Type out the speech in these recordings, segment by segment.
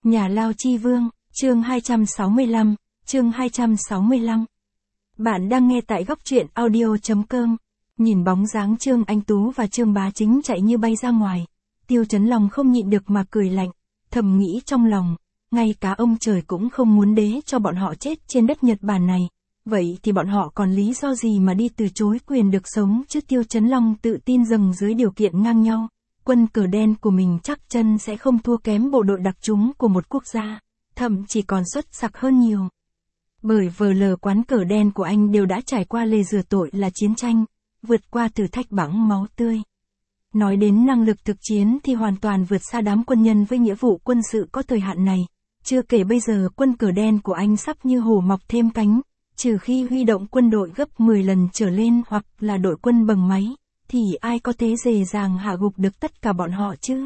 Nhà Lao Chi Vương, chương 265, chương 265. Bạn đang nghe tại góc truyện audio.com. Nhìn bóng dáng Trương Anh Tú và Trương Bá Chính chạy như bay ra ngoài, Tiêu Chấn Long không nhịn được mà cười lạnh, thầm nghĩ trong lòng, ngay cả ông trời cũng không muốn đế cho bọn họ chết trên đất Nhật Bản này, vậy thì bọn họ còn lý do gì mà đi từ chối quyền được sống chứ? Tiêu Chấn Long tự tin rằng dưới điều kiện ngang nhau, quân cờ đen của mình chắc chân sẽ không thua kém bộ đội đặc trúng của một quốc gia, thậm chí còn xuất sắc hơn nhiều. Bởi VL quán cờ đen của anh đều đã trải qua lề rửa tội là chiến tranh, vượt qua thử thách bằng máu tươi. Nói đến năng lực thực chiến thì hoàn toàn vượt xa đám quân nhân với nghĩa vụ quân sự có thời hạn này. Chưa kể bây giờ quân cờ đen của anh sắp như hổ mọc thêm cánh, trừ khi huy động quân đội gấp 10 lần trở lên hoặc là đội quân bằng máy, thì ai có thể dễ dàng hạ gục được tất cả bọn họ chứ?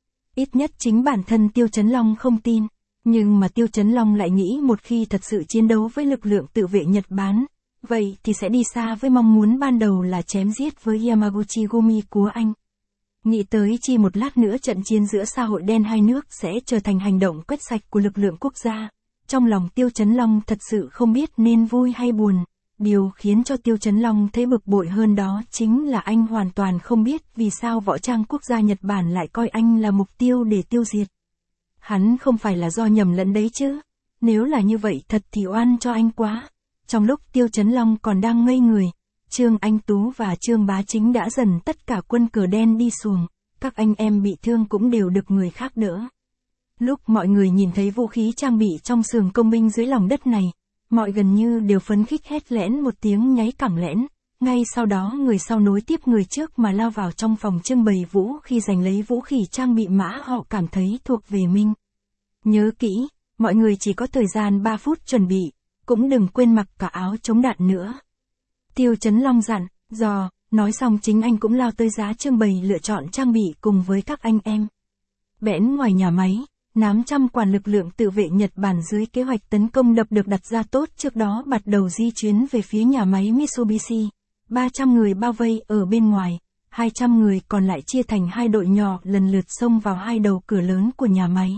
Ít nhất chính bản thân Tiêu Chấn Long không tin. Nhưng mà Tiêu Chấn Long lại nghĩ một khi thật sự chiến đấu với lực lượng tự vệ Nhật Bản, vậy thì sẽ đi xa với mong muốn ban đầu là chém giết với Yamaguchi Gumi của anh. Nghĩ tới chi một lát nữa trận chiến giữa xã hội đen hai nước sẽ trở thành hành động quét sạch của lực lượng quốc gia. Trong lòng Tiêu Chấn Long thật sự không biết nên vui hay buồn. Điều khiến cho Tiêu Chấn Long thấy bực bội hơn đó chính là anh hoàn toàn không biết vì sao võ trang quốc gia Nhật Bản lại coi anh là mục tiêu để tiêu diệt. Hắn không phải là do nhầm lẫn đấy chứ? Nếu là như vậy thật thì oan cho anh quá. Trong lúc Tiêu Chấn Long còn đang ngây người, Trương Anh Tú và Trương Bá Chính đã dần tất cả quân cờ đen đi xuồng, các anh em bị thương cũng đều được người khác đỡ. Lúc mọi người nhìn thấy vũ khí trang bị trong xưởng công binh dưới lòng đất này, mọi gần như đều phấn khích hét lẽn một tiếng nháy cẳng lẽn. Ngay sau đó người sau nối tiếp người trước mà lao vào trong phòng trưng bày vũ khi giành lấy vũ khí trang bị mã họ cảm thấy thuộc về mình. Nhớ kỹ, mọi người chỉ có thời gian 3 phút chuẩn bị, cũng đừng quên mặc cả áo chống đạn nữa. Tiêu Chấn Long dặn, dò, nói xong chính anh cũng lao tới giá trưng bày lựa chọn trang bị cùng với các anh em. Bẽn ngoài nhà máy, 800 quản lực lượng tự vệ Nhật Bản dưới kế hoạch tấn công đập được đặt ra tốt trước đó bắt đầu di chuyến về phía nhà máy Mitsubishi. 300 người bao vây ở bên ngoài, 200 người còn lại chia thành hai đội nhỏ lần lượt xông vào hai đầu cửa lớn của nhà máy.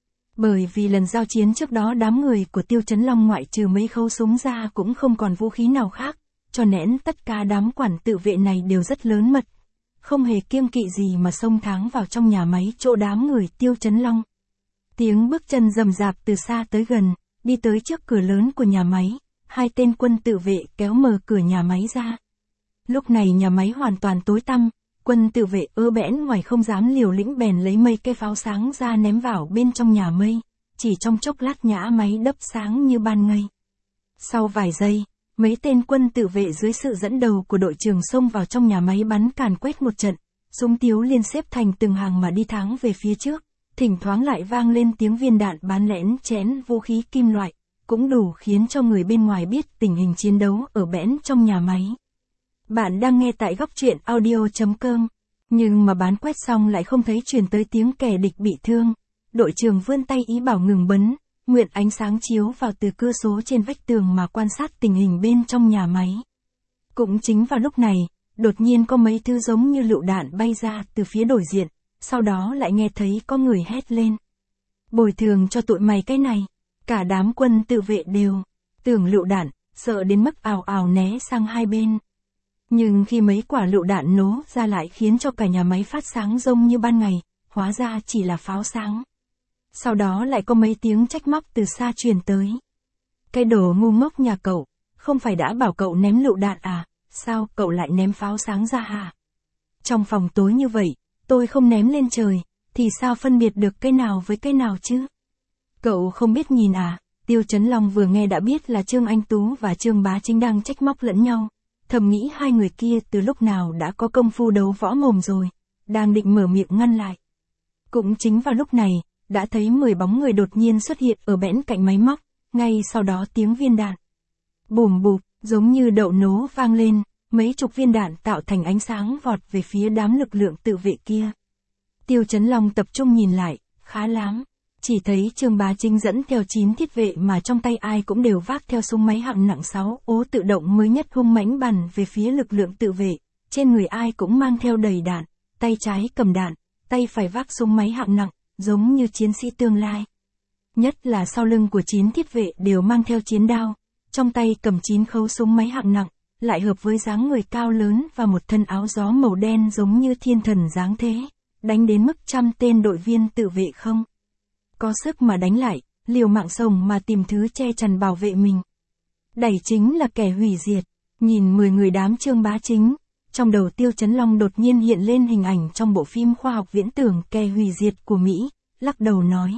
Bởi vì lần giao chiến trước đó đám người của Tiêu Chấn Long ngoại trừ mấy khẩu súng ra cũng không còn vũ khí nào khác, cho nên tất cả đám quản tự vệ này đều rất lớn mật, không hề kiêng kỵ gì mà xông thẳng vào trong nhà máy chỗ đám người Tiêu Chấn Long. Tiếng bước chân rầm rạp từ xa tới gần, đi tới trước cửa lớn của nhà máy, hai tên quân tự vệ kéo mở cửa nhà máy ra. Lúc này nhà máy hoàn toàn tối tăm, quân tự vệ bẽn ngoài không dám liều lĩnh bèn lấy mấy cây pháo sáng ra ném vào bên trong nhà mây, chỉ trong chốc lát nhã máy đấp sáng như ban ngày. Sau vài giây, mấy tên quân tự vệ dưới sự dẫn đầu của đội trưởng xông vào trong nhà máy bắn càn quét một trận, súng tiếu liên xếp thành từng hàng mà đi thẳng về phía trước, thỉnh thoảng lại vang lên tiếng viên đạn bắn lẽn chén vũ khí kim loại, cũng đủ khiến cho người bên ngoài biết tình hình chiến đấu ở bẽn trong nhà máy. Bạn đang nghe tại góc truyện audio.com, nhưng mà bán quét xong lại không thấy truyền tới tiếng kẻ địch bị thương. Đội trưởng vươn tay ý bảo ngừng bắn, nguyện ánh sáng chiếu vào từ cửa sổ trên vách tường mà quan sát tình hình bên trong nhà máy. Cũng chính vào lúc này, đột nhiên có mấy thứ giống như lựu đạn bay ra từ phía đối diện, sau đó lại nghe thấy có người hét lên. Bồi thường cho tụi mày cái này, cả đám quân tự vệ đều tưởng lựu đạn, sợ đến mức ào ào né sang hai bên. Nhưng khi mấy quả lựu đạn nổ ra lại khiến cho cả nhà máy phát sáng rông như ban ngày, hóa ra chỉ là pháo sáng. Sau đó lại có mấy tiếng trách móc từ xa truyền tới. Cái đồ ngu ngốc nhà cậu, không phải đã bảo cậu ném lựu đạn à, sao cậu lại ném pháo sáng ra hả? Trong phòng tối như vậy, tôi không ném lên trời, thì sao phân biệt được cái nào với cái nào chứ? Cậu không biết nhìn à? Tiêu Chấn Long vừa nghe đã biết là Trương Anh Tú và Trương Bá Chính đang trách móc lẫn nhau. Thầm nghĩ hai người kia từ lúc nào đã có công phu đấu võ mồm rồi, đang định mở miệng ngăn lại. Cũng chính vào lúc này, đã thấy 10 bóng người đột nhiên xuất hiện ở bẽn cạnh máy móc, ngay sau đó tiếng viên đạn bùm bụp, giống như đậu nố vang lên, mấy chục viên đạn tạo thành ánh sáng vọt về phía đám lực lượng tự vệ kia. Tiêu Chấn Long tập trung nhìn lại, khá lắm. Chỉ thấy Trương Bá Chính dẫn theo 9 thiết vệ mà trong tay ai cũng đều vác theo súng máy hạng nặng 6 ố tự động mới nhất hung mãnh bắn về phía lực lượng tự vệ, trên người ai cũng mang theo đầy đạn, tay trái cầm đạn, tay phải vác súng máy hạng nặng, giống như chiến sĩ tương lai. Nhất là sau lưng của 9 thiết vệ đều mang theo chiến đao, trong tay cầm 9 khẩu súng máy hạng nặng, lại hợp với dáng người cao lớn và một thân áo gió màu đen giống như thiên thần dáng thế, đánh đến mức 100 tên đội viên tự vệ không có sức mà đánh lại, liều mạng sống mà tìm thứ che chắn bảo vệ mình. Đẩy chính là kẻ hủy diệt. Nhìn 10 người đám Trương Bá Chính, trong đầu Tiêu Chấn Long đột nhiên hiện lên hình ảnh trong bộ phim khoa học viễn tưởng Kẻ hủy diệt của Mỹ, lắc đầu nói.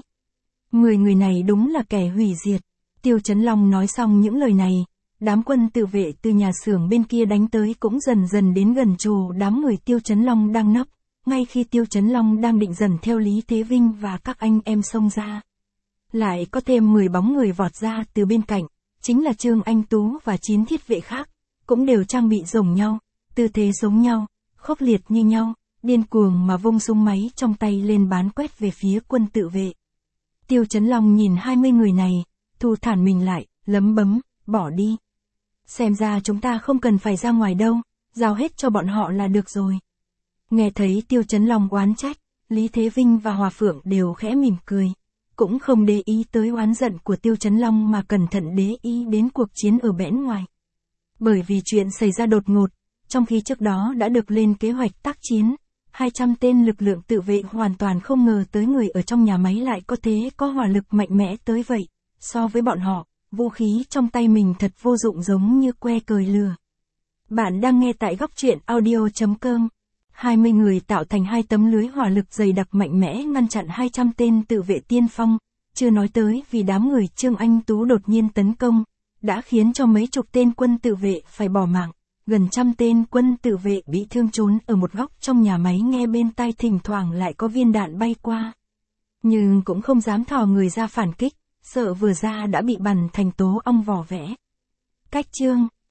10 người này đúng là kẻ hủy diệt. Tiêu Chấn Long nói xong những lời này, đám quân tự vệ từ nhà xưởng bên kia đánh tới cũng dần dần đến gần chỗ đám người Tiêu Chấn Long đang nấp, ngay khi Tiêu Chấn Long đang định dần theo Lý Thế Vinh và các anh em xông ra. Lại có thêm 10 bóng người vọt ra từ bên cạnh, chính là Trương Anh Tú và 9 thiết vệ khác, cũng đều trang bị giống nhau, tư thế giống nhau, khốc liệt như nhau, điên cuồng mà vung súng máy trong tay lên bắn quét về phía quân tự vệ. Tiêu Chấn Long nhìn 20 người này, thu thản mình lại, lấm bấm, bỏ đi. Xem ra chúng ta không cần phải ra ngoài đâu, giao hết cho bọn họ là được rồi. Nghe thấy Tiêu Chấn Long oán trách, Lý Thế Vinh và Hòa Phượng đều khẽ mỉm cười, cũng không để ý tới oán giận của Tiêu Chấn Long mà cẩn thận để ý đến cuộc chiến ở bẽn ngoài. Bởi vì chuyện xảy ra đột ngột, trong khi trước đó đã được lên kế hoạch tác chiến, 200 tên lực lượng tự vệ hoàn toàn không ngờ tới người ở trong nhà máy lại có thế có hỏa lực mạnh mẽ tới vậy. So với bọn họ, vũ khí trong tay mình thật vô dụng giống như que cời lừa. Bạn đang nghe tại góc truyện audio.com. 20 người tạo thành 2 tấm lưới hỏa lực dày đặc mạnh mẽ ngăn chặn 200 tên tự vệ tiên phong, chưa nói tới vì đám người Trương Anh Tú đột nhiên tấn công, đã khiến cho mấy chục tên quân tự vệ phải bỏ mạng, gần 100 tên quân tự vệ bị thương trốn ở một góc trong nhà máy nghe bên tai thỉnh thoảng lại có viên đạn bay qua. Nhưng cũng không dám thò người ra phản kích, sợ vừa ra đã bị bắn thành tố ong vỏ vẽ. Cách chương